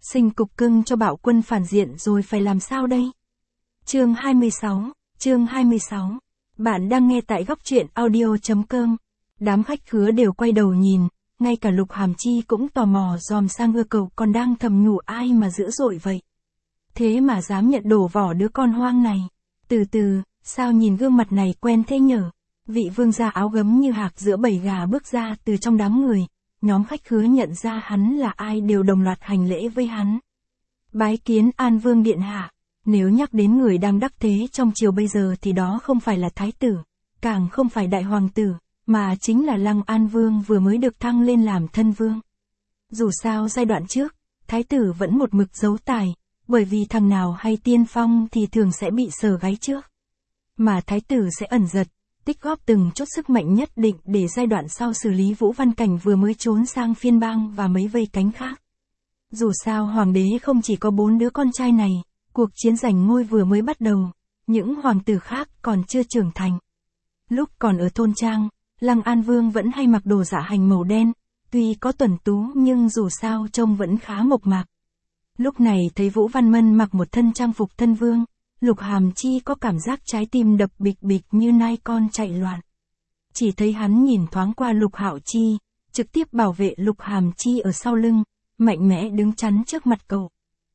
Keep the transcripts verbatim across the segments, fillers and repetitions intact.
Sinh cục cưng cho Bạo Quân phản diện rồi phải làm sao đây? Chương hai mươi sáu, chương hai mươi sáu. Bạn đang nghe tại góc truyện audio chấm com. Đám khách khứa đều quay đầu nhìn, ngay cả Lục Hàm Chi cũng tò mò dòm sang ưa cậu còn đang thầm nhủ ai mà dữ dội vậy. Thế mà dám nhận đổ vỏ đứa con hoang này. Từ từ, sao nhìn gương mặt này quen thế nhở? Vị vương gia áo gấm như hạc giữa bầy gà bước ra từ trong đám người. Nhóm khách khứa nhận ra hắn là ai đều đồng loạt hành lễ với hắn. Bái kiến An Vương điện hạ. Nếu nhắc đến người đang đắc thế trong triều bây giờ thì đó không phải là thái tử, càng không phải đại hoàng tử, mà chính là Lăng An Vương vừa mới được thăng lên làm thân vương. Dù sao giai đoạn trước, thái tử vẫn một mực giấu tài, bởi vì thằng nào hay tiên phong thì thường sẽ bị sờ gáy trước. Mà thái tử sẽ ẩn giật, tích góp từng chút sức mạnh nhất định để giai đoạn sau xử lý Vũ Văn Cảnh vừa mới trốn sang Phiên Bang và mấy vây cánh khác. Dù sao hoàng đế không chỉ có bốn đứa con trai này, cuộc chiến giành ngôi vừa mới bắt đầu, những hoàng tử khác còn chưa trưởng thành. Lúc còn ở thôn trang, Lăng An Vương vẫn hay mặc đồ dạ hành màu đen, tuy có tuần tú nhưng dù sao trông vẫn khá mộc mạc. Lúc này thấy Vũ Văn Mân mặc một thân trang phục thân vương, Lục Hàm Chi có cảm giác trái tim đập bịch bịch như nai con chạy loạn. Chỉ thấy hắn nhìn thoáng qua Lục Hạo Chi, trực tiếp bảo vệ Lục Hàm Chi ở sau lưng, mạnh mẽ đứng chắn trước mặt cậu.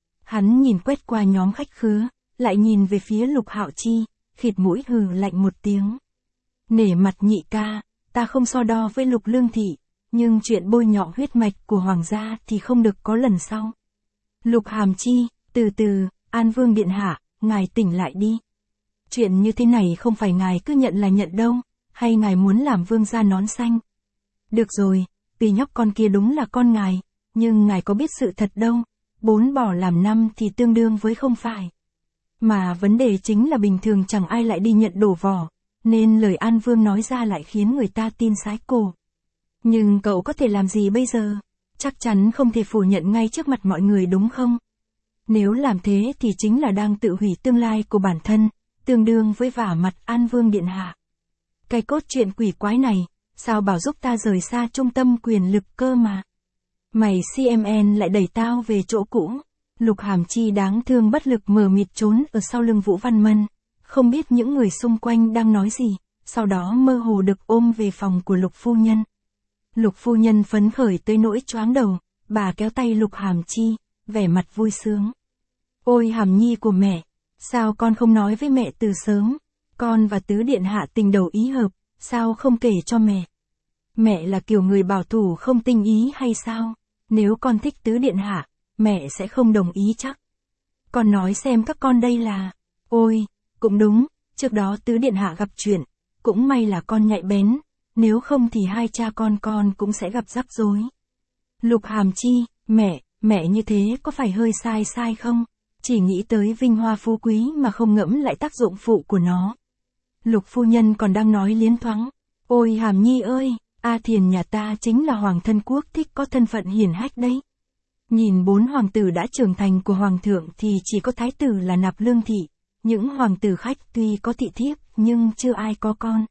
Hắn nhìn quét qua nhóm khách khứa, lại nhìn về phía Lục Hạo Chi, khịt mũi hừ lạnh một tiếng. Nể mặt nhị ca, ta không so đo với Lục Lương Thị, nhưng chuyện bôi nhọ huyết mạch của hoàng gia thì không được có lần sau. Lục Hàm Chi, từ từ, An Vương điện hạ, ngài tỉnh lại đi. Chuyện như thế này không phải ngài cứ nhận là nhận đâu, hay ngài muốn làm vương gia nón xanh. Được rồi, tuy nhóc con kia đúng là con ngài, nhưng ngài có biết sự thật đâu, bốn bỏ làm năm thì tương đương với không phải. Mà vấn đề chính là bình thường chẳng ai lại đi nhận đổ vỏ, nên lời An Vương nói ra lại khiến người ta tin sái cổ. Nhưng cậu có thể làm gì bây giờ? Chắc chắn không thể phủ nhận ngay trước mặt mọi người đúng không? Nếu làm thế thì chính là đang tự hủy tương lai của bản thân, tương đương với vả mặt An Vương điện hạ. Cái cốt truyện quỷ quái này, sao bảo giúp ta rời xa trung tâm quyền lực cơ mà. Mày xê em en lại đẩy tao về chỗ cũ. Lục Hàm Chi đáng thương bất lực mờ mịt trốn ở sau lưng Vũ Văn Mân, không biết những người xung quanh đang nói gì, sau đó mơ hồ được ôm về phòng của Lục phu nhân. Lục phu nhân phấn khởi tới nỗi choáng đầu, bà kéo tay Lục Hàm Chi, vẻ mặt vui sướng. Ôi Hàm Nhi của mẹ, sao con không nói với mẹ từ sớm, con và tứ điện hạ tình đầu ý hợp, sao không kể cho mẹ? Mẹ là kiểu người bảo thủ không tinh ý hay sao? Nếu con thích tứ điện hạ, mẹ sẽ không đồng ý chắc. Con nói xem các con đây là... Ôi, cũng đúng, trước đó tứ điện hạ gặp chuyện, cũng may là con nhạy bén, nếu không thì hai cha con con cũng sẽ gặp rắc rối. Lục Hàm Chi, mẹ, mẹ như thế có phải hơi sai sai không? Chỉ nghĩ tới vinh hoa phú quý mà không ngẫm lại tác dụng phụ của nó. Lục phu nhân còn đang nói liến thoáng. Ôi Hàm Nhi ơi, A Thiền nhà ta chính là hoàng thân quốc thích có thân phận hiển hách đấy. Nhìn bốn hoàng tử đã trưởng thành của hoàng thượng thì chỉ có thái tử là Nạp Lương Thị. Những hoàng tử khách tuy có thị thiếp nhưng chưa ai có con.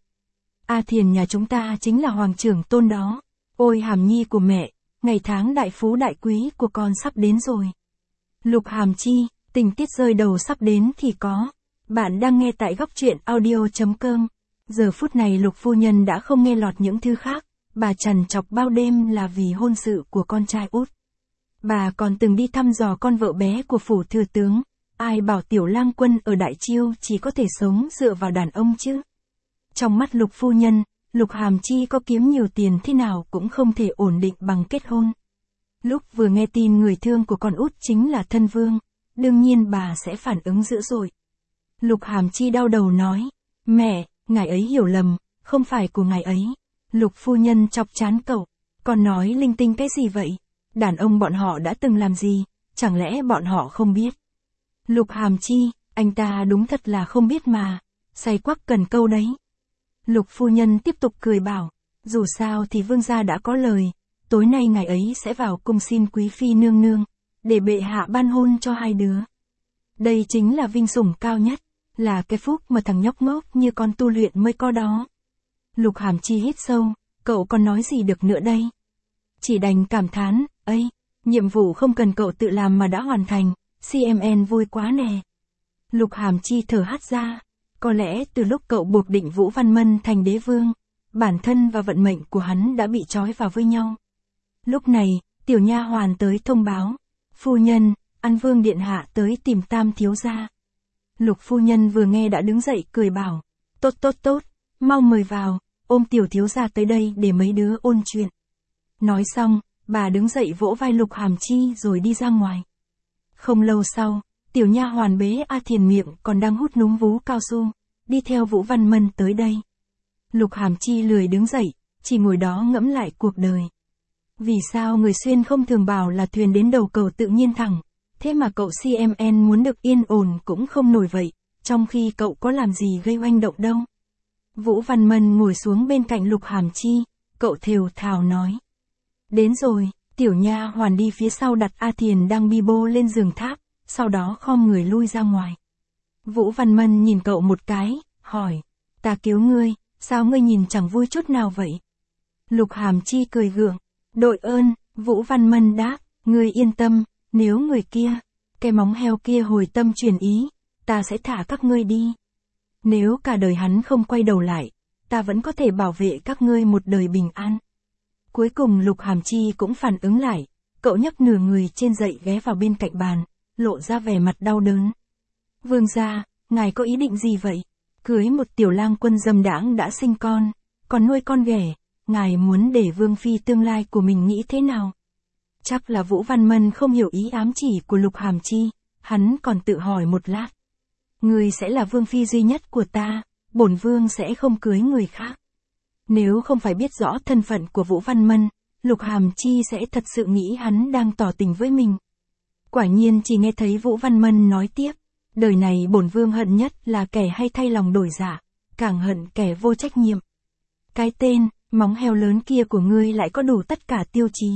A Thiền nhà chúng ta chính là hoàng trưởng tôn đó. Ôi Hàm Nhi của mẹ, ngày tháng đại phú đại quý của con sắp đến rồi. Lục Hàm Chi, tình tiết rơi đầu sắp đến thì có. Bạn đang nghe tại góc truyện audio chấm com. Giờ phút này Lục phu nhân đã không nghe lọt những thứ khác, bà trằn trọc bao đêm là vì hôn sự của con trai út. Bà còn từng đi thăm dò con vợ bé của phủ thừa tướng, ai bảo tiểu lang quân ở Đại Chiêu chỉ có thể sống dựa vào đàn ông chứ. Trong mắt Lục phu nhân, Lục Hàm Chi có kiếm nhiều tiền thế nào cũng không thể ổn định bằng kết hôn. Lúc vừa nghe tin người thương của con út chính là thân vương, đương nhiên bà sẽ phản ứng dữ dội. Lục Hàm Chi đau đầu nói, mẹ, ngài ấy hiểu lầm, không phải của ngài ấy. Lục phu nhân chọc chán cậu, con nói linh tinh cái gì vậy? Đàn ông bọn họ đã từng làm gì, chẳng lẽ bọn họ không biết? Lục Hàm Chi, anh ta đúng thật là không biết mà, say quắc cần câu đấy. Lục phu nhân tiếp tục cười bảo, dù sao thì vương gia đã có lời, tối nay ngài ấy sẽ vào cung xin quý phi nương nương, để bệ hạ ban hôn cho hai đứa. Đây chính là vinh sủng cao nhất, là cái phúc mà thằng nhóc ngốc như con tu luyện mới có đó. Lục Hàm Chi hít sâu, cậu còn nói gì được nữa đây? Chỉ đành cảm thán, ấy, Nhiệm vụ không cần cậu tự làm mà đã hoàn thành, xê em en vui quá nè. Lục Hàm Chi thở hắt ra, có lẽ từ lúc cậu buộc định Vũ Văn Mân thành đế vương, bản thân và vận mệnh của hắn đã bị trói vào với nhau. Lúc này, tiểu nha hoàn tới thông báo, phu nhân, An Vương điện hạ tới tìm Tam thiếu gia. Lục phu nhân vừa nghe đã đứng dậy cười bảo, tốt tốt tốt, mau mời vào, ôm tiểu thiếu gia tới đây để mấy đứa ôn chuyện. Nói xong, bà đứng dậy vỗ vai Lục Hàm Chi rồi đi ra ngoài. Không lâu sau, tiểu nha hoàn bế A Thiền miệng còn đang hút núm vú cao su, đi theo Vũ Văn Mân tới đây. Lục Hàm Chi lười đứng dậy, chỉ ngồi đó ngẫm lại cuộc đời. Vì sao người xuyên không thường bảo là thuyền đến đầu cầu tự nhiên thẳng, thế mà cậu xê em en muốn được yên ổn cũng không nổi vậy, trong khi cậu có làm gì gây oanh động đâu. Vũ Văn Mân ngồi xuống bên cạnh Lục Hàm Chi, cậu thều thào nói. Đến rồi, tiểu nha hoàn đi phía sau đặt A Thiền đang bi bô lên giường tháp, sau đó khom người lui ra ngoài. Vũ Văn Mân nhìn cậu một cái, hỏi, ta cứu ngươi, sao ngươi nhìn chẳng vui chút nào vậy? Lục Hàm Chi cười gượng, đội ơn, Vũ Văn Mân đáp, ngươi yên tâm, nếu người kia, cái móng heo kia hồi tâm chuyển ý, ta sẽ thả các ngươi đi. Nếu cả đời hắn không quay đầu lại, ta vẫn có thể bảo vệ các ngươi một đời bình an. Cuối cùng Lục Hàm Chi cũng phản ứng lại, cậu nhấc nửa người trên dậy ghé vào bên cạnh bàn, lộ ra vẻ mặt đau đớn. Vương gia, ngài có ý định gì vậy? Cưới một tiểu lang quân dâm đãng đã sinh con, còn nuôi con ghẻ, ngài muốn để Vương Phi tương lai của mình nghĩ thế nào? Chắc là Vũ Văn Mân không hiểu ý ám chỉ của Lục Hàm Chi, hắn còn tự hỏi một lát. Ngươi sẽ là Vương Phi duy nhất của ta, bổn Vương sẽ không cưới người khác. Nếu không phải biết rõ thân phận của Vũ Văn Mân, Lục Hàm Chi sẽ thật sự nghĩ hắn đang tỏ tình với mình. Quả nhiên chỉ nghe thấy Vũ Văn Mân nói tiếp, đời này bổn Vương hận nhất là kẻ hay thay lòng đổi dạ, càng hận kẻ vô trách nhiệm. Cái tên, móng heo lớn kia của ngươi lại có đủ tất cả tiêu chí.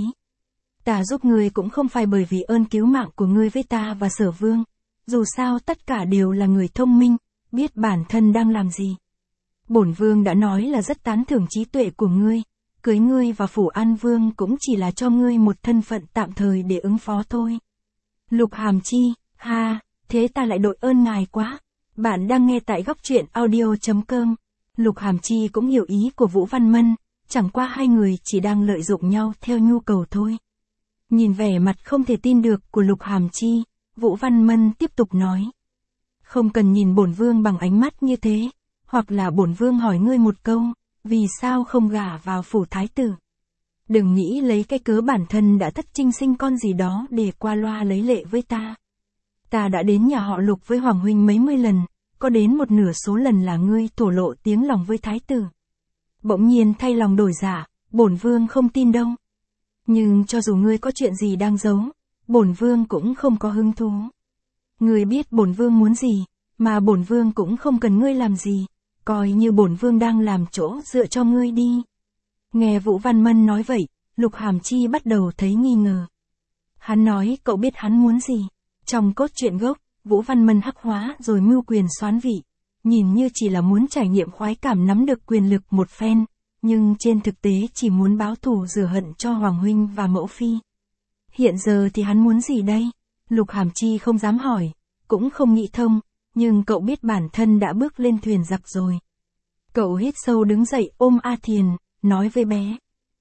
Ta giúp ngươi cũng không phải bởi vì ơn cứu mạng của ngươi với ta và Sở Vương, dù sao tất cả đều là người thông minh, biết bản thân đang làm gì. Bổn Vương đã nói là rất tán thưởng trí tuệ của ngươi, cưới ngươi vào phủ An Vương cũng chỉ là cho ngươi một thân phận tạm thời để ứng phó thôi. Lục Hàm Chi, ha, thế ta lại đội ơn ngài quá. Bạn đang nghe tại góc truyện audio chấm com. Lục Hàm Chi cũng hiểu ý của Vũ Văn Mân, chẳng qua hai người chỉ đang lợi dụng nhau theo nhu cầu thôi. Nhìn vẻ mặt không thể tin được của Lục Hàm Chi, Vũ Văn Mân tiếp tục nói. Không cần nhìn bổn Vương bằng ánh mắt như thế, hoặc là bổn Vương hỏi ngươi một câu, vì sao không gả vào phủ thái tử? Đừng nghĩ lấy cái cớ bản thân đã thất trinh sinh con gì đó để qua loa lấy lệ với ta. Ta đã đến nhà họ Lục với Hoàng huynh mấy mươi lần, có đến một nửa số lần là ngươi thổ lộ tiếng lòng với thái tử. Bỗng nhiên thay lòng đổi dạ, bổn Vương không tin đâu. Nhưng cho dù ngươi có chuyện gì đang giấu, bổn Vương cũng không có hứng thú. Ngươi biết bổn Vương muốn gì, mà bổn Vương cũng không cần ngươi làm gì, coi như bổn Vương đang làm chỗ dựa cho ngươi đi. Nghe Vũ Văn Mân nói vậy, Lục Hàm Chi bắt đầu thấy nghi ngờ. Hắn nói cậu biết hắn muốn gì. Trong cốt truyện gốc, Vũ Văn Mân hắc hóa rồi mưu quyền soán vị, nhìn như chỉ là muốn trải nghiệm khoái cảm nắm được quyền lực một phen, nhưng trên thực tế chỉ muốn báo thù rửa hận cho Hoàng huynh và mẫu phi. Hiện giờ thì hắn muốn gì đây? Lục Hàm Chi không dám hỏi, cũng không nghĩ thông, nhưng cậu biết bản thân đã bước lên thuyền giặc rồi. Cậu hít sâu đứng dậy ôm A Thiền, nói với bé.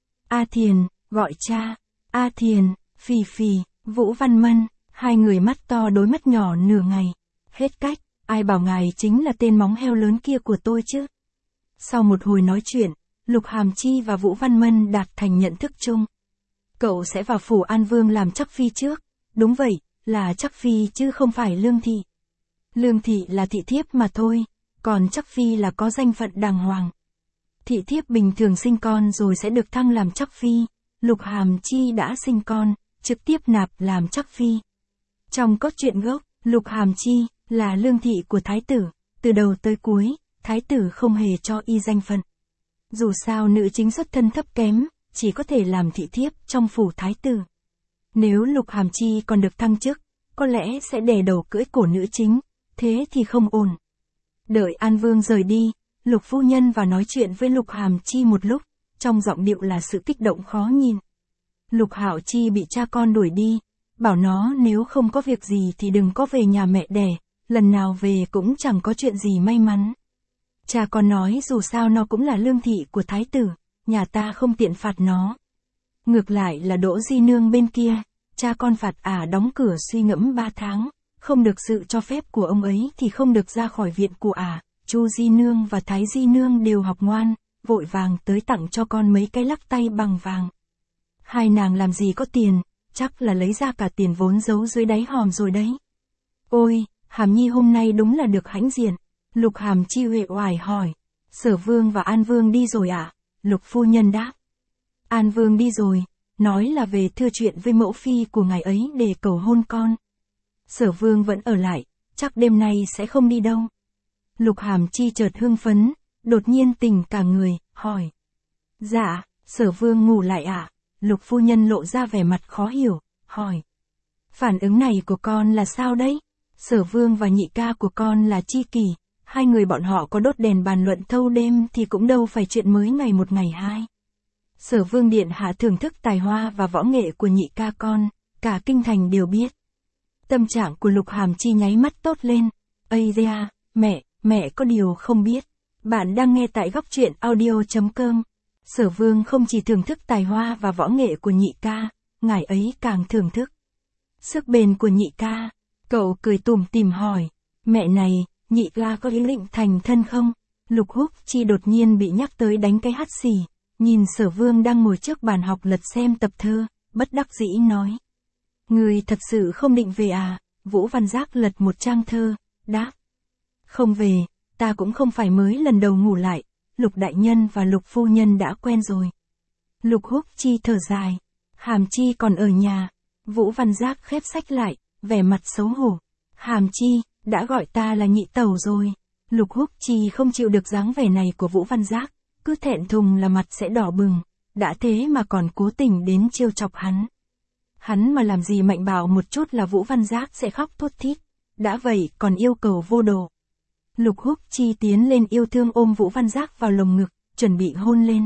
A Thiền, gọi cha. A Thiền, phì phì, Vũ Văn Mân, hai người mắt to đối mắt nhỏ nửa ngày. Hết cách, ai bảo ngài chính là tên móng heo lớn kia của tôi chứ? Sau một hồi nói chuyện, Lục Hàm Chi và Vũ Văn Mân đạt thành nhận thức chung. Cậu sẽ vào phủ An Vương làm chắc phi trước. Đúng vậy, là chắc phi chứ không phải lương thị. Lương thị là thị thiếp mà thôi, còn chắc phi là có danh phận đàng hoàng. Thị thiếp bình thường sinh con rồi sẽ được thăng làm chắc phi, Lục Hàm Chi đã sinh con, trực tiếp nạp làm chắc phi. Trong cốt truyện gốc, Lục Hàm Chi là lương thị của thái tử, từ đầu tới cuối, thái tử không hề cho y danh phận. Dù sao nữ chính xuất thân thấp kém, chỉ có thể làm thị thiếp trong phủ thái tử. Nếu Lục Hàm Chi còn được thăng chức, có lẽ sẽ đè đầu cưỡi cổ nữ chính, thế thì không ổn. Đợi An Vương rời đi, Lục phu nhân vào nói chuyện với Lục Hàm Chi một lúc, trong giọng điệu là sự kích động khó nhìn. Lục Hạo Chi bị cha con đuổi đi, bảo nó nếu không có việc gì thì đừng có về nhà mẹ đẻ, lần nào về cũng chẳng có chuyện gì may mắn. Cha con nói dù sao nó cũng là lương thị của thái tử, nhà ta không tiện phạt nó. Ngược lại là Đỗ Di Nương bên kia, cha con phạt ả đóng cửa suy ngẫm ba tháng, không được sự cho phép của ông ấy thì không được ra khỏi viện của ả. Chu Di Nương và Thái Di Nương đều học ngoan, vội vàng tới tặng cho con mấy cái lắc tay bằng vàng. Hai nàng làm gì có tiền, chắc là lấy ra cả tiền vốn giấu dưới đáy hòm rồi đấy. Ôi, Hàm Nhi hôm nay đúng là được hãnh diện. Lục Hàm Chi uể oải hỏi. Sở Vương và An Vương đi rồi ạ? À? Lục phu nhân đáp. An Vương đi rồi, nói là về thưa chuyện với mẫu phi của ngài ấy để cầu hôn con. Sở Vương vẫn ở lại, chắc đêm nay sẽ không đi đâu. Lục Hàm Chi chợt hưng phấn, đột nhiên tỉnh cả người, hỏi. Dạ, Sở Vương ngủ lại ạ? À? Lục phu nhân lộ ra vẻ mặt khó hiểu, hỏi. Phản ứng này của con là sao đấy? Sở Vương và nhị ca của con là chi kỷ, hai người bọn họ có đốt đèn bàn luận thâu đêm thì cũng đâu phải chuyện mới ngày một ngày hai. Sở Vương điện hạ thưởng thức tài hoa và võ nghệ của nhị ca con, cả kinh thành đều biết. Tâm trạng của Lục Hàm Chi nháy mắt tốt lên. Ây da, mẹ, mẹ có điều không biết. Bạn đang nghe tại góc truyện audio chấm com. Sở Vương không chỉ thưởng thức tài hoa và võ nghệ của nhị ca, ngài ấy càng thưởng thức sức bền của nhị ca. Cậu cười tủm tỉm hỏi, mẹ này, nhị ca có ý định thành thân không? Lục Húc Chi đột nhiên bị nhắc tới đánh cái hắt xì, nhìn Sở Vương đang ngồi trước bàn học lật xem tập thơ, bất đắc dĩ nói. Người thật sự không định về à? Vũ Văn Giác lật một trang thơ, đáp. Không về, ta cũng không phải mới lần đầu ngủ lại, Lục đại nhân và Lục phu nhân đã quen rồi. Lục Húc Chi thở dài, Hàm Chi còn ở nhà. Vũ Văn Giác khép sách lại, vẻ mặt xấu hổ. Hàm Chi, đã gọi ta là nhị tẩu rồi. Lục Húc Chi không chịu được dáng vẻ này của Vũ Văn Giác, cứ thẹn thùng là mặt sẽ đỏ bừng, đã thế mà còn cố tình đến trêu chọc hắn. Hắn mà làm gì mạnh bạo một chút là Vũ Văn Giác sẽ khóc thút thít, đã vậy còn yêu cầu vô độ. Lục Húc Chi tiến lên yêu thương ôm Vũ Văn Giác vào lồng ngực, chuẩn bị hôn lên.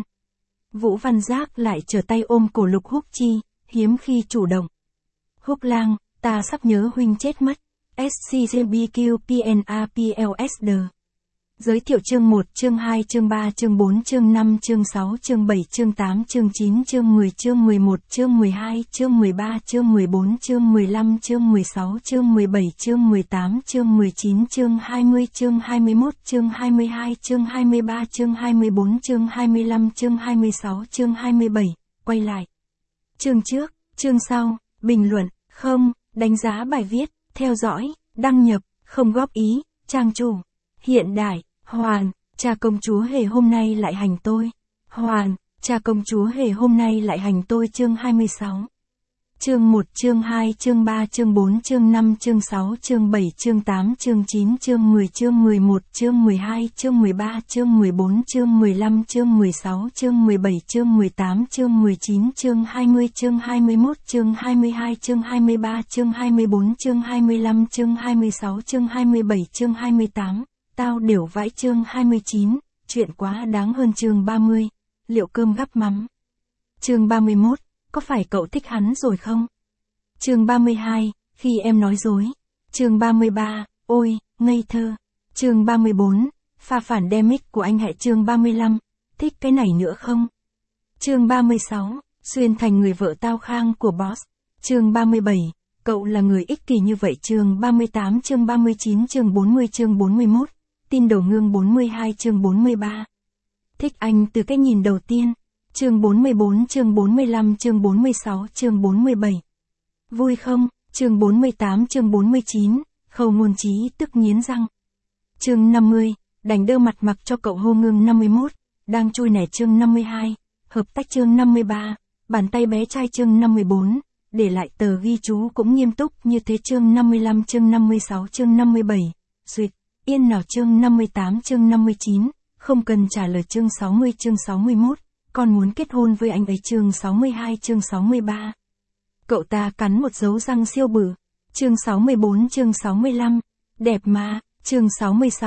Vũ Văn Giác lại trở tay ôm cổ Lục Húc Chi, hiếm khi chủ động. Húc lang, ta sắp nhớ huynh chết mất. S C G B Q P N A P L S D. Giới thiệu chương một, chương hai, chương ba, chương bốn, chương năm, chương sáu, chương bảy, chương tám, chương chín, chương mười, chương mười một, chương mười hai, chương mười ba, chương mười bốn, chương mười lăm, chương mười sáu, chương mười bảy, chương mười tám, chương mười chín, chương hai mươi, chương hai mươi mốt, chương hai mươi hai, chương hai mươi ba, chương hai mươi bốn, chương hai mươi lăm, chương hai mươi sáu, chương hai mươi bảy, quay lại. Chương trước, chương sau, bình luận, không, đánh giá bài viết, theo dõi, đăng nhập, không góp ý, trang chủ. Hiện đại, Hoàn, cha công chúa hề hôm nay lại hành tôi. Hoàn, cha công chúa hề hôm nay lại hành tôi chương hai mươi sáu. Chương một, chương hai, chương ba, chương bốn, chương năm, chương sáu, chương bảy, chương tám, chương chín, chương mười, chương mười một, chương mười hai, chương mười ba, chương mười bốn, chương mười lăm, chương mười sáu, chương mười bảy, chương mười tám, chương mười chín, chương hai mươi, chương hai mươi mốt, chương hai mươi hai, chương hai mươi ba, chương hai mươi bốn, chương hai mươi lăm, chương hai mươi sáu, chương hai mươi bảy, chương hai mươi tám. Tao đều vãi chương hai mươi chín, chuyện quá đáng hơn chương ba mươi, liệu cơm gắp mắm. Chương ba mươi mốt, có phải cậu thích hắn rồi không? Chương ba mươi hai, khi em nói dối. Chương ba mươi ba, ôi, ngây thơ. Chương ba mươi bốn, pha phản demic của anh hẹ. Chương ba mươi lăm, thích cái này nữa không? Chương ba mươi sáu, xuyên thành người vợ tao khang của boss. Chương ba mươi bảy, cậu là người ích kỷ như vậy. Chương ba mươi tám, chương ba mươi chín, chương bốn mươi, chương bốn mươi mốt. Tin đầu ngương bốn mươi hai, chương bốn mươi ba. Thích anh từ cái nhìn đầu tiên. Chương bốn mươi bốn, chương bốn mươi lăm, chương bốn mươi sáu, chương bốn mươi bảy. Vui không? Chương bốn mươi tám, chương bốn mươi chín, Khâu Ngôn Chí tức nghiến răng. Chương năm mươi, đành đơ mặt mặc cho cậu hô ngương. Năm mươi mốt, đang chui nẻ. Chương năm mươi hai, hợp tách. Chương năm mươi ba, bàn tay bé trai. Chương năm mươi bốn, để lại tờ ghi chú cũng nghiêm túc như thế. Chương năm mươi lăm, chương năm mươi sáu, chương năm mươi bảy, duyệt, yên nào. Chương năm mươi tám, chương năm mươi chín, không cần trả lời. Chương sáu mươi, chương sáu mươi mốt, con muốn kết hôn với anh ấy. Chương sáu mươi hai, chương sáu mươi ba, cậu ta cắn một dấu răng siêu bự. Chương sáu mươi bốn, chương sáu mươi lăm, đẹp mà. Chương sáu mươi sáu,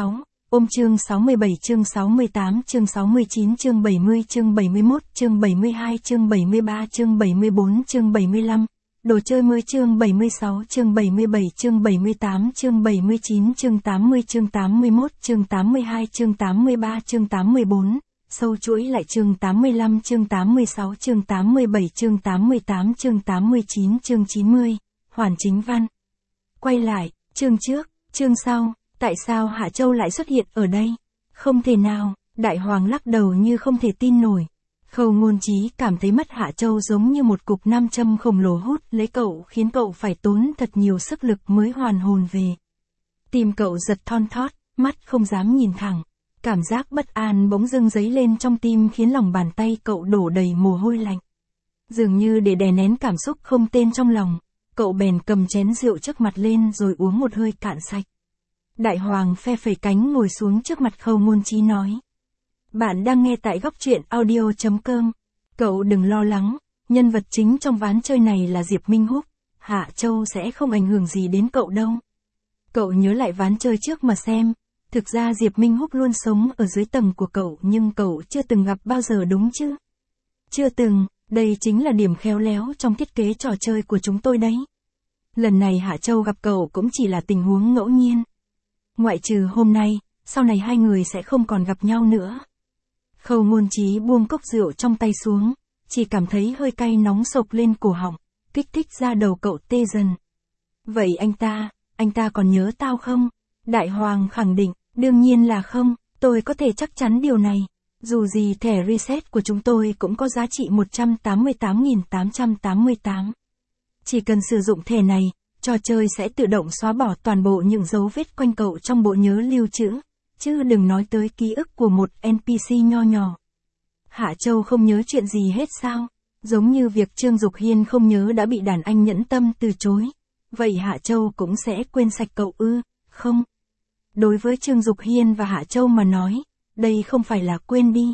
Ôm chương sáu mươi bảy, chương sáu mươi tám, chương sáu mươi chín, chương bảy mươi, chương bảy mươi mốt, chương bảy mươi hai, chương bảy mươi ba, chương bảy mươi bốn, chương bảy mươi lăm. Đồ chơi mới chương bảy mươi sáu, chương bảy mươi bảy, chương bảy mươi tám, chương bảy mươi chín, chương tám mươi, chương tám mươi mốt, chương tám mươi hai, chương tám mươi ba, chương tám mươi bốn. Sâu chuỗi lại chương tám mươi lăm, chương tám mươi sáu, chương tám mươi bảy, chương tám mươi tám, chương tám mươi chín, chương chín mươi. Hoàn chính văn. Quay lại, chương trước, chương sau, tại sao Hạ Châu lại xuất hiện ở đây? Không thể nào, Đại Hoàng lắc đầu như không thể tin nổi. Khâu Ngôn Chí cảm thấy mắt Hạ Châu giống như một cục nam châm khổng lồ hút lấy cậu, khiến cậu phải tốn thật nhiều sức lực mới hoàn hồn về. Tim cậu giật thon thót, mắt không dám nhìn thẳng. Cảm giác bất an bỗng dưng dấy lên trong tim khiến lòng bàn tay cậu đổ đầy mồ hôi lạnh. Dường như để đè nén cảm xúc không tên trong lòng, cậu bèn cầm chén rượu trước mặt lên rồi uống một hơi cạn sạch. Đại Hoàng phe phẩy cánh ngồi xuống trước mặt Khâu Ngôn Chí nói. Bạn đang nghe tại góc truyện audio chấm com. Cậu đừng lo lắng, nhân vật chính trong ván chơi này là Diệp Minh Húc, Hạ Châu sẽ không ảnh hưởng gì đến cậu đâu. Cậu nhớ lại ván chơi trước mà xem, thực ra Diệp Minh Húc luôn sống ở dưới tầng của cậu nhưng cậu chưa từng gặp bao giờ đúng chứ? Chưa từng, đây chính là điểm khéo léo trong thiết kế trò chơi của chúng tôi đấy. Lần này Hạ Châu gặp cậu cũng chỉ là tình huống ngẫu nhiên. Ngoại trừ hôm nay, sau này hai người sẽ không còn gặp nhau nữa. Khâu Ngôn Chí buông cốc rượu trong tay xuống, chỉ cảm thấy hơi cay nóng sộc lên cổ họng, kích thích ra đầu cậu tê dần. Vậy anh ta, anh ta còn nhớ tao không? Đại Hoàng khẳng định, đương nhiên là không, tôi có thể chắc chắn điều này. Dù gì thẻ reset của chúng tôi cũng có giá trị một trăm tám mươi tám nghìn tám trăm tám mươi tám. Chỉ cần sử dụng thẻ này, trò chơi sẽ tự động xóa bỏ toàn bộ những dấu vết quanh cậu trong bộ nhớ lưu trữ, chứ đừng nói tới ký ức của một en pê xê nho nhỏ. Hạ Châu không nhớ chuyện gì hết sao? Giống như việc Trương Dục Hiên không nhớ đã bị đàn anh nhẫn tâm từ chối. Vậy Hạ Châu cũng sẽ quên sạch cậu ư? Không. Đối với Trương Dục Hiên và Hạ Châu mà nói, đây không phải là quên đi,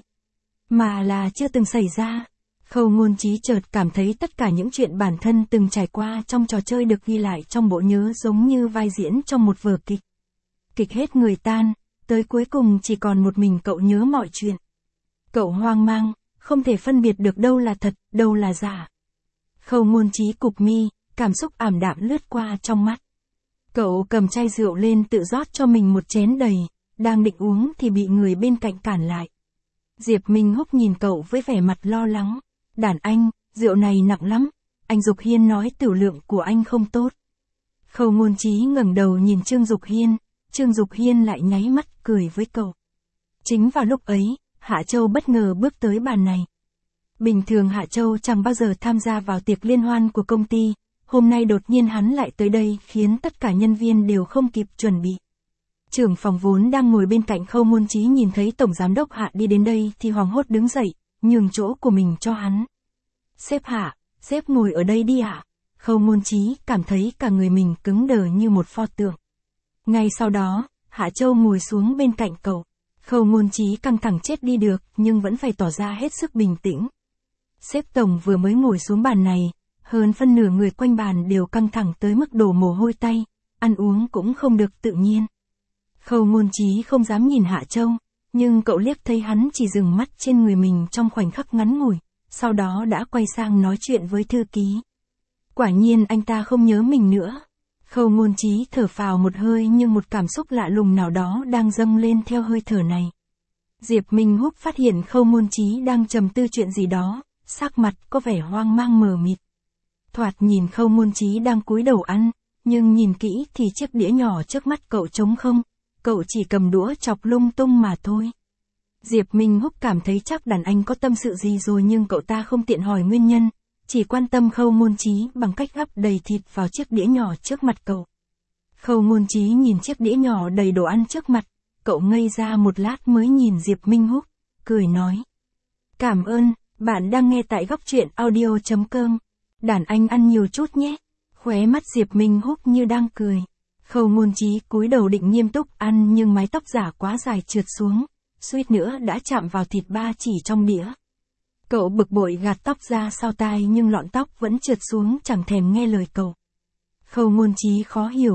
mà là chưa từng xảy ra. Khâu Ngôn Chí chợt cảm thấy tất cả những chuyện bản thân từng trải qua trong trò chơi được ghi lại trong bộ nhớ giống như vai diễn trong một vở kịch. Kịch hết người tan, tới cuối cùng chỉ còn một mình cậu nhớ mọi chuyện. Cậu hoang mang, không thể phân biệt được đâu là thật, đâu là giả. Khâu Ngôn Chí cụp mi, cảm xúc ảm đạm lướt qua trong mắt. Cậu cầm chai rượu lên tự rót cho mình một chén đầy, đang định uống thì bị người bên cạnh cản lại. Diệp Minh Húc nhìn cậu với vẻ mặt lo lắng. Đàn anh, rượu này nặng lắm, anh Dục Hiên nói tửu lượng của anh không tốt. Khâu Ngôn Chí ngẩng đầu nhìn Trương Dục Hiên, Trương Dục Hiên lại nháy mắt cười với cậu. Chính vào lúc ấy, Hạ Châu bất ngờ bước tới bàn này. Bình thường Hạ Châu chẳng bao giờ tham gia vào tiệc liên hoan của công ty, hôm nay đột nhiên hắn lại tới đây khiến tất cả nhân viên đều không kịp chuẩn bị. Trưởng phòng vốn đang ngồi bên cạnh Khâu Ngôn Chí nhìn thấy Tổng Giám đốc Hạ đi đến đây thì hoảng hốt đứng dậy, nhường chỗ của mình cho hắn. Sếp Hạ, sếp ngồi ở đây đi ạ. Khâu Ngôn Chí cảm thấy cả người mình cứng đờ như một pho tượng. Ngay sau đó, Hạ Châu ngồi xuống bên cạnh cậu. Khâu Ngôn Chí căng thẳng chết đi được nhưng vẫn phải tỏ ra hết sức bình tĩnh. Sếp Tổng vừa mới ngồi xuống bàn này, hơn phân nửa người quanh bàn đều căng thẳng tới mức đổ mồ hôi tay, ăn uống cũng không được tự nhiên. Khâu Ngôn Chí không dám nhìn Hạ Châu, nhưng cậu liếc thấy hắn chỉ dừng mắt trên người mình trong khoảnh khắc ngắn ngủi, sau đó đã quay sang nói chuyện với thư ký. Quả nhiên anh ta không nhớ mình nữa. Khâu Ngôn Chí thở phào một hơi nhưng một cảm xúc lạ lùng nào đó đang dâng lên theo hơi thở này. Diệp Minh Húc phát hiện Khâu Ngôn Chí đang trầm tư chuyện gì đó, sắc mặt có vẻ hoang mang mờ mịt. Thoạt nhìn Khâu Ngôn Chí đang cúi đầu ăn, nhưng nhìn kỹ thì chiếc đĩa nhỏ trước mắt cậu trống không, cậu chỉ cầm đũa chọc lung tung mà thôi. Diệp Minh Húc cảm thấy chắc đàn anh có tâm sự gì rồi nhưng cậu ta không tiện hỏi nguyên nhân, chỉ quan tâm Khâu Ngôn Chí bằng cách gắp đầy thịt vào chiếc đĩa nhỏ trước mặt cậu. Khâu Ngôn Chí nhìn chiếc đĩa nhỏ đầy đồ ăn trước mặt, cậu ngây ra một lát mới nhìn Diệp Minh Húc, cười nói. Cảm ơn, bạn đang nghe tại góc truyện audio chấm com. Đàn anh ăn nhiều chút nhé. Khóe mắt Diệp Minh Húc như đang cười. Khâu Ngôn Chí cúi đầu định nghiêm túc ăn nhưng mái tóc giả quá dài trượt xuống, suýt nữa đã chạm vào thịt ba chỉ trong đĩa. Cậu bực bội gạt tóc ra sau tai nhưng lọn tóc vẫn trượt xuống chẳng thèm nghe lời cậu. Khâu Ngôn Chí khó hiểu,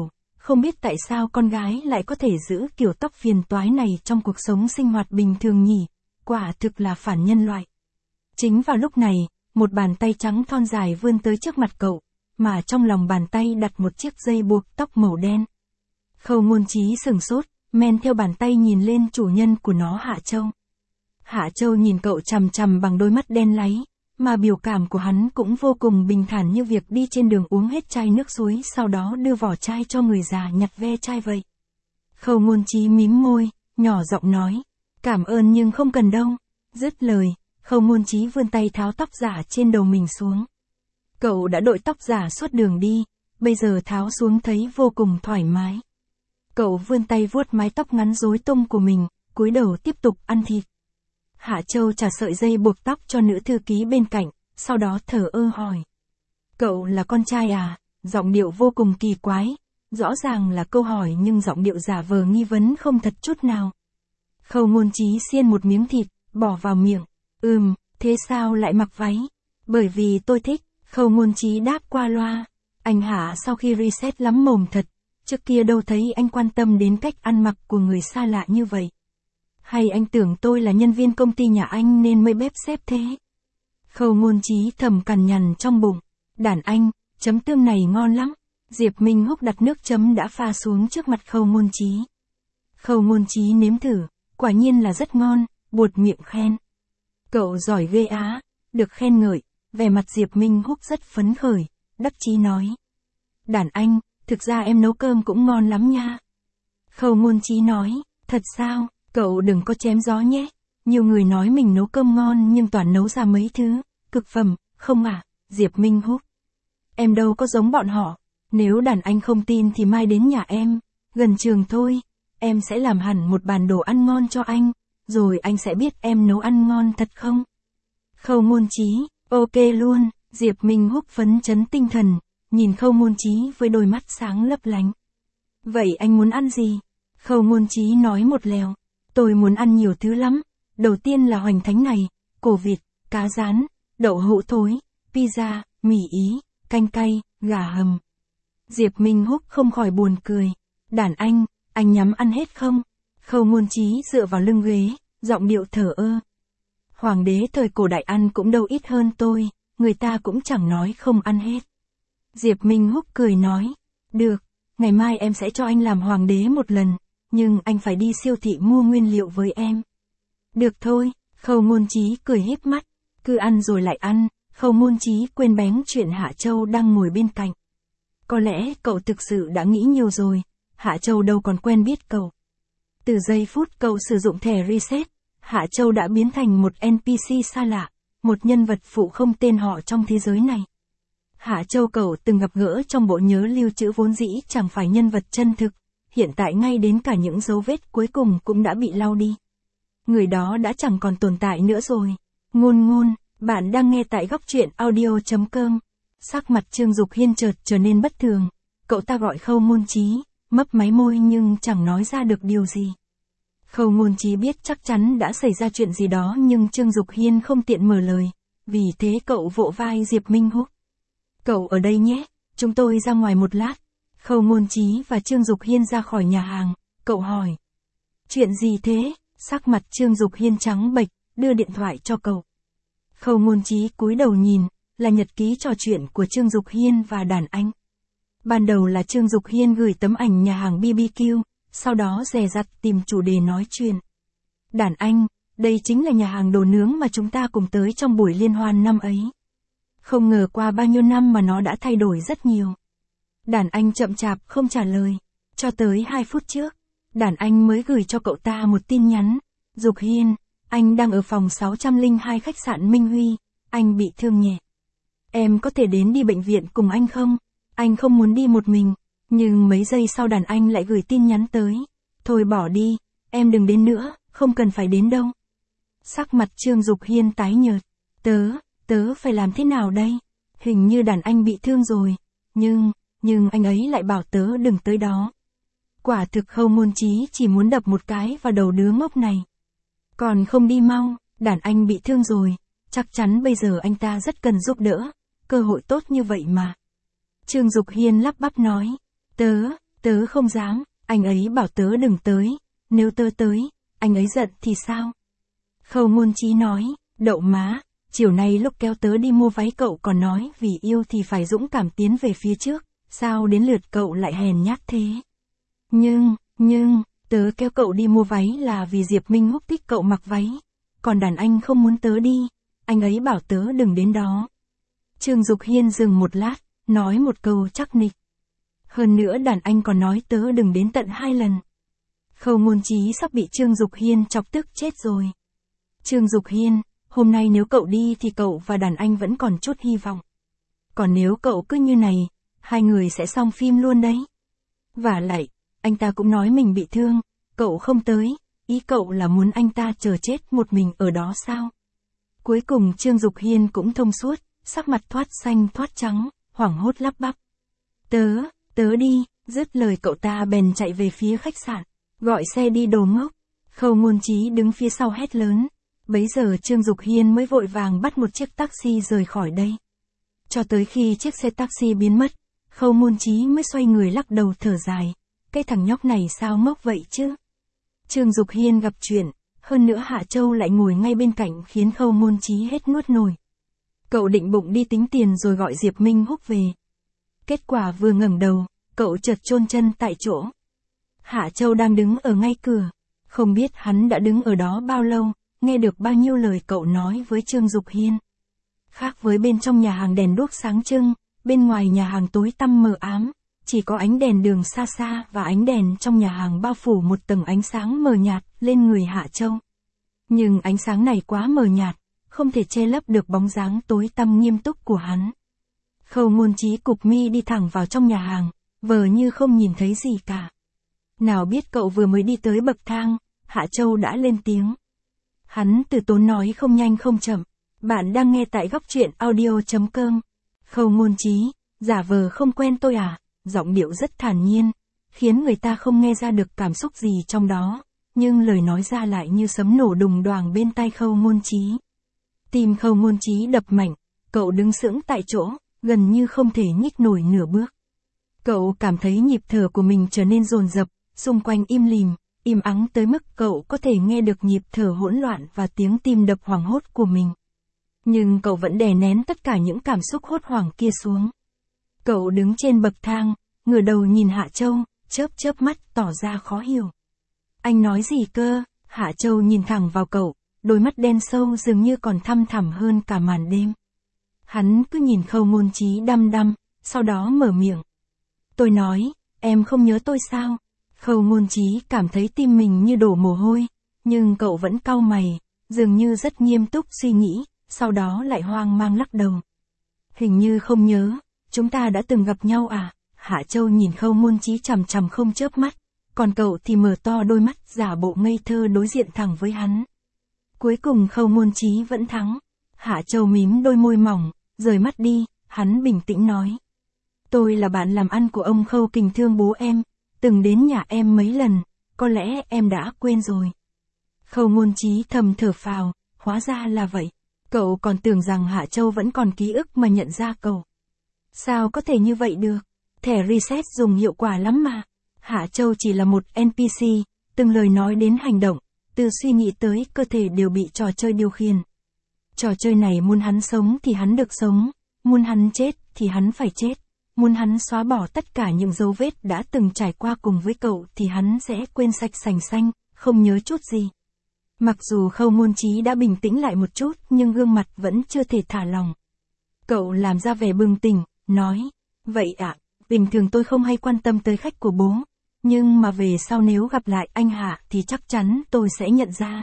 không biết tại sao con gái lại có thể giữ kiểu tóc phiền toái này trong cuộc sống sinh hoạt bình thường nhỉ, quả thực là phản nhân loại. Chính vào lúc này, một bàn tay trắng thon dài vươn tới trước mặt cậu, mà trong lòng bàn tay đặt một chiếc dây buộc tóc màu đen. Khâu Ngôn Chí sừng sốt, men theo bàn tay nhìn lên chủ nhân của nó Hạ Châu. Hạ Châu nhìn cậu chằm chằm bằng đôi mắt đen láy, mà biểu cảm của hắn cũng vô cùng bình thản như việc đi trên đường uống hết chai nước suối sau đó đưa vỏ chai cho người già nhặt ve chai vậy. Khâu Ngôn Chí mím môi, nhỏ giọng nói, cảm ơn nhưng không cần đâu. Dứt lời, Khâu Ngôn Chí vươn tay tháo tóc giả trên đầu mình xuống. Cậu đã đội tóc giả suốt đường đi, bây giờ tháo xuống thấy vô cùng thoải mái. Cậu vươn tay vuốt mái tóc ngắn rối tung của mình, cúi đầu tiếp tục ăn thịt. Hạ Châu trả sợi dây buộc tóc cho nữ thư ký bên cạnh, sau đó thở ơ hỏi. Cậu là con trai à? Giọng điệu vô cùng kỳ quái. Rõ ràng là câu hỏi nhưng giọng điệu giả vờ nghi vấn không thật chút nào. Khâu Ngôn Chí xiên một miếng thịt, bỏ vào miệng. Ừm, thế sao lại mặc váy? Bởi vì tôi thích. Khâu Ngôn Chí đáp qua loa. Anh Hạ sau khi reset lắm mồm thật. Trước kia đâu thấy anh quan tâm đến cách ăn mặc của người xa lạ như vậy. Hay anh tưởng tôi là nhân viên công ty nhà anh nên mới bếp xếp thế? Khâu Ngôn Chí thầm cằn nhằn trong bụng. Đàn anh, chấm tương này ngon lắm. Diệp Minh Húc đặt nước chấm đã pha xuống trước mặt Khâu Ngôn Chí. Khâu Ngôn Chí nếm thử, quả nhiên là rất ngon, buột miệng khen. Cậu giỏi ghê á, được khen ngợi, vẻ mặt Diệp Minh Húc rất phấn khởi, đắc chí nói. Đàn anh, thực ra em nấu cơm cũng ngon lắm nha. Khâu Ngôn Chí nói, thật sao, cậu đừng có chém gió nhé. Nhiều người nói mình nấu cơm ngon nhưng toàn nấu ra mấy thứ, cực phẩm, không à, Diệp Minh Húc. Em đâu có giống bọn họ. Nếu đàn anh không tin thì mai đến nhà em, gần trường thôi, em sẽ làm hẳn một bàn đồ ăn ngon cho anh, rồi anh sẽ biết em nấu ăn ngon thật không? Khâu Ngôn Chí, ok luôn, Diệp Minh Húc phấn chấn tinh thần, nhìn Khâu Ngôn Chí với đôi mắt sáng lấp lánh. Vậy anh muốn ăn gì? Khâu Ngôn Chí nói một lèo, tôi muốn ăn nhiều thứ lắm, đầu tiên là hoành thánh này, cổ vịt, cá rán, đậu hũ thối, pizza, mì Ý, canh cay, gà hầm. Diệp Minh Húc không khỏi buồn cười. Đàn anh, anh nhắm ăn hết không? Khâu Ngôn Chí dựa vào lưng ghế, giọng điệu thở ơ. Hoàng đế thời cổ đại ăn cũng đâu ít hơn tôi, người ta cũng chẳng nói không ăn hết. Diệp Minh Húc cười nói, được, ngày mai em sẽ cho anh làm hoàng đế một lần, nhưng anh phải đi siêu thị mua nguyên liệu với em. Được thôi, Khâu Ngôn Chí cười híp mắt, cứ ăn rồi lại ăn, Khâu Ngôn Chí quên bén chuyện Hạ Châu đang ngồi bên cạnh. Có lẽ cậu thực sự đã nghĩ nhiều rồi, Hạ Châu đâu còn quen biết cậu. Từ giây phút cậu sử dụng thẻ reset, Hạ Châu đã biến thành một en pê xê xa lạ, một nhân vật phụ không tên họ trong thế giới này. Hạ Châu cậu từng gặp gỡ trong bộ nhớ lưu trữ vốn dĩ chẳng phải nhân vật chân thực, hiện tại ngay đến cả những dấu vết cuối cùng cũng đã bị lau đi. Người đó đã chẳng còn tồn tại nữa rồi. Ngôn ngôn, bạn đang nghe tại góc truyện audio chấm com. Sắc mặt Trương Dục Hiên chợt trở nên bất thường, cậu ta gọi Khâu Ngôn Chí, mấp máy môi nhưng chẳng nói ra được điều gì. Khâu Ngôn Chí biết chắc chắn đã xảy ra chuyện gì đó nhưng Trương Dục Hiên không tiện mở lời, vì thế cậu vỗ vai Diệp Minh Húc. Cậu ở đây nhé, chúng tôi ra ngoài một lát. Khâu Ngôn Chí và Trương Dục Hiên ra khỏi nhà hàng, cậu hỏi. Chuyện gì thế? Sắc mặt Trương Dục Hiên trắng bệch, đưa điện thoại cho cậu. Khâu Ngôn Chí cúi đầu nhìn, là nhật ký trò chuyện của Trương Dục Hiên và đàn anh. Ban đầu là Trương Dục Hiên gửi tấm ảnh nhà hàng bê bê kiu, sau đó dè dặt tìm chủ đề nói chuyện. Đàn anh, đây chính là nhà hàng đồ nướng mà chúng ta cùng tới trong buổi liên hoan năm ấy. Không ngờ qua bao nhiêu năm mà nó đã thay đổi rất nhiều. Đàn anh chậm chạp không trả lời, cho tới hai phút trước, đàn anh mới gửi cho cậu ta một tin nhắn. Dục Hiên, anh đang ở phòng sáu không hai khách sạn Minh Huy, anh bị thương nhẹ. Em có thể đến đi bệnh viện cùng anh không? Anh không muốn đi một mình, nhưng mấy giây sau đàn anh lại gửi tin nhắn tới. Thôi bỏ đi, em đừng đến nữa, không cần phải đến đâu. Sắc mặt Trương Dục Hiên tái nhợt. Tớ, tớ phải làm thế nào đây? Hình như đàn anh bị thương rồi, nhưng, nhưng anh ấy lại bảo tớ đừng tới đó. Quả thực Khâu Ngôn Chí chỉ muốn đập một cái vào đầu đứa ngốc này. Còn không đi mau, đàn anh bị thương rồi, chắc chắn bây giờ anh ta rất cần giúp đỡ, cơ hội tốt như vậy mà. Trương Dục Hiên lắp bắp nói, tớ, Tớ không dám, anh ấy bảo tớ đừng tới, nếu tớ tới, anh ấy giận thì sao? Khâu Ngôn Chí nói, đậu má, chiều nay lúc kéo tớ đi mua váy cậu còn nói vì yêu thì phải dũng cảm tiến về phía trước, sao đến lượt cậu lại hèn nhát thế? Nhưng, nhưng, tớ kéo cậu đi mua váy là vì Diệp Minh Húc thích cậu mặc váy, còn đàn anh không muốn tớ đi, anh ấy bảo tớ đừng đến đó. Trương Dục Hiên dừng một lát, nói một câu chắc nịch. Hơn nữa đàn anh còn nói tớ đừng đến tận hai lần. Khâu Ngôn Chí sắp bị Trương Dục Hiên chọc tức chết rồi. Trương Dục Hiên, hôm nay nếu cậu đi thì cậu và đàn anh vẫn còn chút hy vọng. Còn nếu cậu cứ như này, hai người sẽ xong phim luôn đấy. Vả lại, anh ta cũng nói mình bị thương, cậu không tới, ý cậu là muốn anh ta chờ chết một mình ở đó sao? Cuối cùng Trương Dục Hiên cũng thông suốt, sắc mặt thoát xanh thoát trắng, hoảng hốt lắp bắp. Tớ, tớ đi, dứt lời cậu ta bèn chạy về phía khách sạn, gọi xe đi đồ ngốc. Khâu Ngôn Chí đứng phía sau hét lớn. Bấy giờ Trương Dục Hiên mới vội vàng bắt một chiếc taxi rời khỏi đây. Cho tới khi chiếc xe taxi biến mất, Khâu Ngôn Chí mới xoay người lắc đầu thở dài. Cái thằng nhóc này sao ngốc vậy chứ? Trương Dục Hiên gặp chuyện, hơn nữa Hạ Châu lại ngồi ngay bên cạnh khiến Khâu Ngôn Chí hết nuốt nổi. Cậu định bụng đi tính tiền rồi gọi Diệp Minh Húc về. Kết quả vừa ngẩng đầu, cậu chợt chôn chân tại chỗ. Hạ Châu đang đứng ở ngay cửa, không biết hắn đã đứng ở đó bao lâu, nghe được bao nhiêu lời cậu nói với Trương Dục Hiên. Khác với bên trong nhà hàng đèn đuốc sáng trưng, bên ngoài nhà hàng tối tăm mờ ám, chỉ có ánh đèn đường xa xa và ánh đèn trong nhà hàng bao phủ một tầng ánh sáng mờ nhạt lên người Hạ Châu. Nhưng ánh sáng này quá mờ nhạt, không thể che lấp được bóng dáng tối tăm nghiêm túc của hắn. Khâu Ngôn Chí cụp mi đi thẳng vào trong nhà hàng, vờ như không nhìn thấy gì cả. Nào biết cậu vừa mới đi tới bậc thang, Hạ Châu đã lên tiếng. Hắn từ tốn nói không nhanh không chậm. Bạn đang nghe tại góc truyện audio chấm com. Khâu Ngôn Chí, giả vờ không quen tôi à, giọng điệu rất thản nhiên, khiến người ta không nghe ra được cảm xúc gì trong đó, nhưng lời nói ra lại như sấm nổ đùng đoàng bên tai Khâu Ngôn Chí. Tim Khâu Ngôn Chí đập mạnh, cậu đứng sững tại chỗ, gần như không thể nhích nổi nửa bước. Cậu cảm thấy nhịp thở của mình trở nên dồn dập, xung quanh im lìm, im ắng tới mức cậu có thể nghe được nhịp thở hỗn loạn và tiếng tim đập hoảng hốt của mình. Nhưng cậu vẫn đè nén tất cả những cảm xúc hốt hoảng kia xuống. Cậu đứng trên bậc thang, ngửa đầu nhìn Hạ Châu, chớp chớp mắt tỏ ra khó hiểu. Anh nói gì cơ? Hạ Châu nhìn thẳng vào cậu, đôi mắt đen sâu dường như còn thăm thẳm hơn cả màn đêm. Hắn cứ nhìn Khâu Ngôn Chí đăm đăm, sau đó mở miệng. Tôi nói, em không nhớ tôi sao? Khâu Ngôn Chí cảm thấy tim mình như đổ mồ hôi, nhưng cậu vẫn cau mày, dường như rất nghiêm túc suy nghĩ, sau đó lại hoang mang lắc đầu. Hình như không nhớ, chúng ta đã từng gặp nhau à? Hạ Châu nhìn Khâu Ngôn Chí chằm chằm không chớp mắt, còn cậu thì mở to đôi mắt giả bộ ngây thơ đối diện thẳng với hắn. Cuối cùng Khâu Ngôn Chí vẫn thắng. Hạ Châu mím đôi môi mỏng, rời mắt đi, hắn bình tĩnh nói. Tôi là bạn làm ăn của ông Khâu Kình Thương bố em, từng đến nhà em mấy lần, có lẽ em đã quên rồi. Khâu Ngôn Chí thầm thở phào, hóa ra là vậy. Cậu còn tưởng rằng Hạ Châu vẫn còn ký ức mà nhận ra cậu. Sao có thể như vậy được? Thẻ reset dùng hiệu quả lắm mà. Hạ Châu chỉ là một en pê xê, từng lời nói đến hành động, từ suy nghĩ tới cơ thể đều bị trò chơi điều khiển. Trò chơi này muốn hắn sống thì hắn được sống, muốn hắn chết thì hắn phải chết, muốn hắn xóa bỏ tất cả những dấu vết đã từng trải qua cùng với cậu thì hắn sẽ quên sạch sành xanh, không nhớ chút gì. Mặc dù Khâu Ngôn Chí đã bình tĩnh lại một chút nhưng gương mặt vẫn chưa thể thả lỏng. Cậu làm ra vẻ bừng tỉnh, nói, vậy ạ, bình thường tôi không hay quan tâm tới khách của bố, nhưng mà về sau nếu gặp lại anh Hạ thì chắc chắn tôi sẽ nhận ra.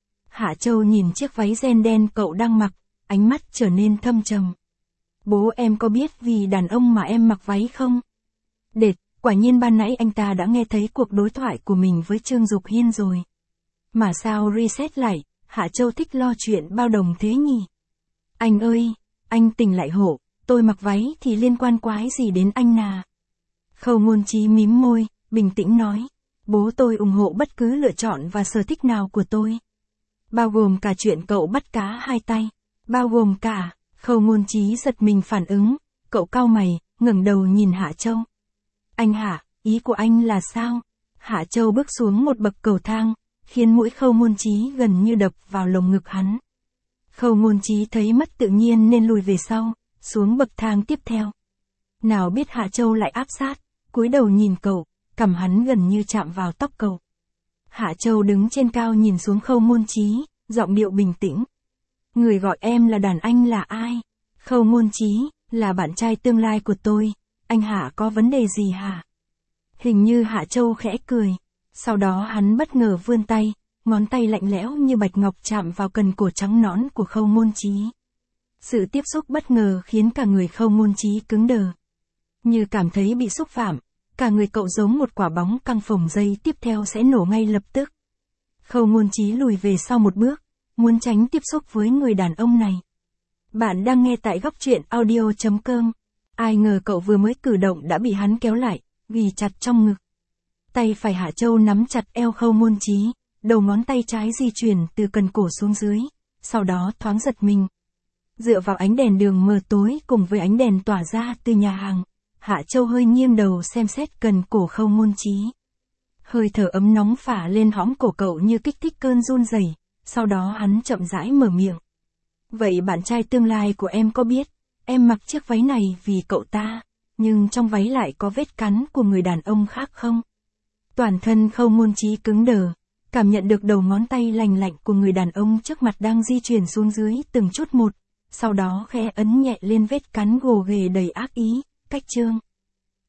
Hạ Châu nhìn chiếc váy ren đen cậu đang mặc, ánh mắt trở nên thâm trầm. Bố em có biết vì đàn ông mà em mặc váy không? Đệt, quả nhiên ban nãy anh ta đã nghe thấy cuộc đối thoại của mình với Trương Dục Hiên rồi. Mà sao reset lại, Hạ Châu thích lo chuyện bao đồng thế nhỉ? Anh ơi, anh tỉnh lại hộ, tôi mặc váy thì liên quan quái gì đến anh nà? Khâu Ngôn Chí mím môi, bình tĩnh nói, bố tôi ủng hộ bất cứ lựa chọn và sở thích nào của tôi. Bao gồm cả chuyện cậu bắt cá hai tay, bao gồm cả. Khâu Ngôn Chí giật mình phản ứng, cậu cau mày, ngẩng đầu nhìn Hạ Châu. Anh Hạ, ý của anh là sao? Hạ Châu bước xuống một bậc cầu thang, khiến mũi Khâu Ngôn Chí gần như đập vào lồng ngực hắn. Khâu Ngôn Chí thấy mất tự nhiên nên lùi về sau, xuống bậc thang tiếp theo. Nào biết Hạ Châu lại áp sát, cúi đầu nhìn cậu, cằm hắn gần như chạm vào tóc cậu. Hạ Châu đứng trên cao nhìn xuống Khâu Ngôn Chí, giọng điệu bình tĩnh. Người gọi em là đàn anh là ai? Khâu Ngôn Chí, là bạn trai tương lai của tôi, anh Hạ có vấn đề gì hả? Hình như Hạ Châu khẽ cười, sau đó hắn bất ngờ vươn tay, ngón tay lạnh lẽo như bạch ngọc chạm vào cần cổ trắng nõn của Khâu Ngôn Chí. Sự tiếp xúc bất ngờ khiến cả người Khâu Ngôn Chí cứng đờ. Như cảm thấy bị xúc phạm, cả người cậu giống một quả bóng căng phồng giây tiếp theo sẽ nổ ngay lập tức. Khâu Ngôn Chí lùi về sau một bước, muốn tránh tiếp xúc với người đàn ông này. Bạn đang nghe tại góc truyện audio chấm com. Ai ngờ cậu vừa mới cử động đã bị hắn kéo lại, ghi chặt trong ngực. Tay phải Hạ Châu nắm chặt eo Khâu Ngôn Chí, đầu ngón tay trái di chuyển từ cần cổ xuống dưới, sau đó thoáng giật mình. Dựa vào ánh đèn đường mờ tối cùng với ánh đèn tỏa ra từ nhà hàng, Hạ Châu hơi nghiêng đầu xem xét cần cổ Khâu Ngôn Chí. Hơi thở ấm nóng phả lên hõm cổ cậu như kích thích cơn run rẩy, sau đó hắn chậm rãi mở miệng. Vậy bạn trai tương lai của em có biết, em mặc chiếc váy này vì cậu ta, nhưng trong váy lại có vết cắn của người đàn ông khác không? Toàn thân Khâu Ngôn Chí cứng đờ, cảm nhận được đầu ngón tay lành lạnh của người đàn ông trước mặt đang di chuyển xuống dưới từng chút một, sau đó khẽ ấn nhẹ lên vết cắn gồ ghề đầy ác ý, cách chương.